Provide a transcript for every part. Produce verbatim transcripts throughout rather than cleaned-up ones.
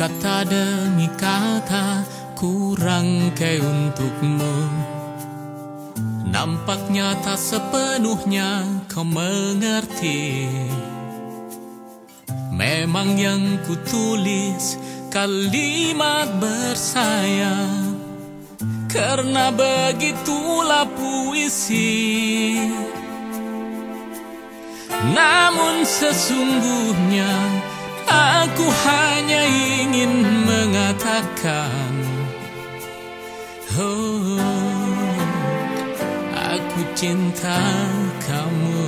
Kata demi kata ku rangkai untukmu. Nampaknya tak sepenuhnya kau mengerti. Memang yang ku tulis kalimat bersayap, karena begitulah puisi. Namun sesungguhnya aku hanya ingin mengatakan, oh, aku cinta kamu.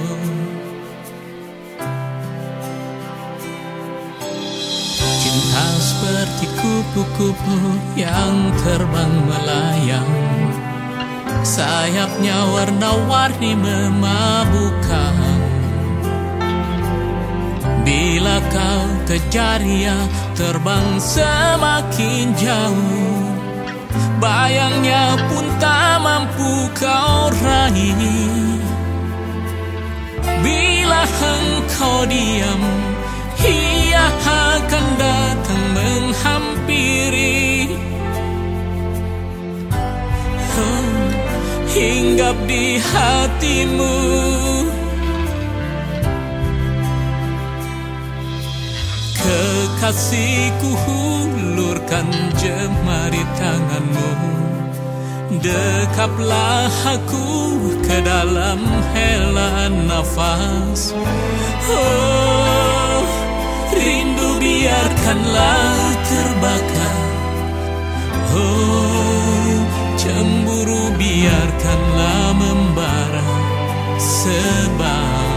Cinta seperti kupu-kupu yang terbang melayang, sayapnya warna-warni memabukkan. Bila kau kejar ia terbang semakin jauh, bayangnya pun tak mampu kau raih. Bila engkau diam, ia akan datang menghampiri. Oh, hinggap di hatimu. Kekasihku, hulurkan jemari tanganmu, dekaplah aku ke dalam helaan nafas. Oh, rindu biarkanlah terbakar. Oh, cemburu biarkanlah membara. Sebab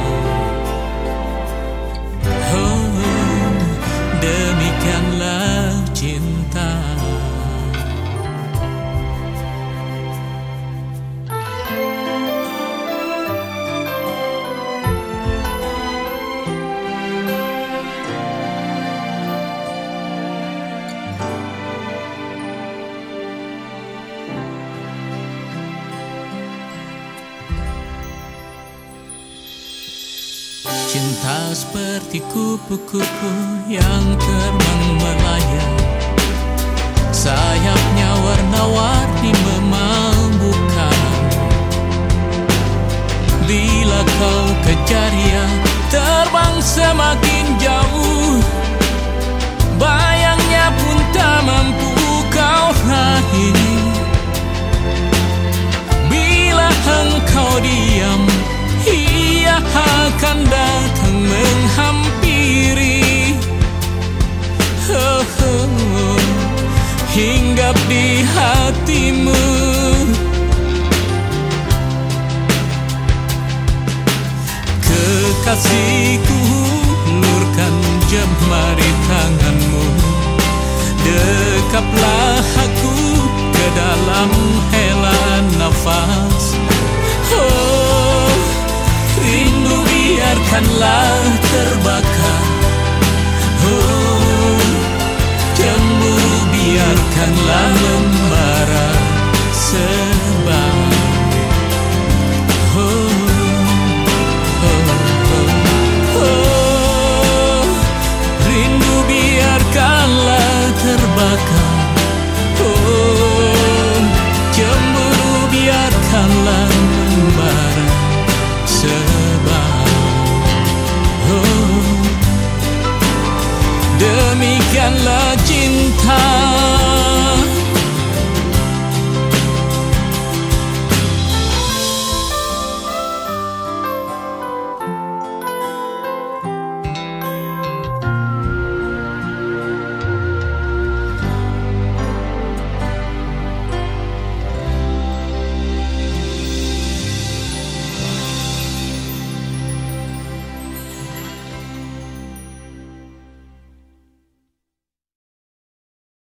demikianlah cinta. Cinta seperti kupu-kupu yang terbang melayang, sayapnya warna-warni memabukkan. Bila kau kejar ia terbang semakin jauh, bayangnya pun tak mampu kau raih. Bila engkau diam, ia akan datang menghampiri. Oh, oh, hinggap di hatimu. Kekasihku, hulurkan jemari tanganmu, dekaplah aku ke dalam helaan nafas. Oh, rindu biarkanlah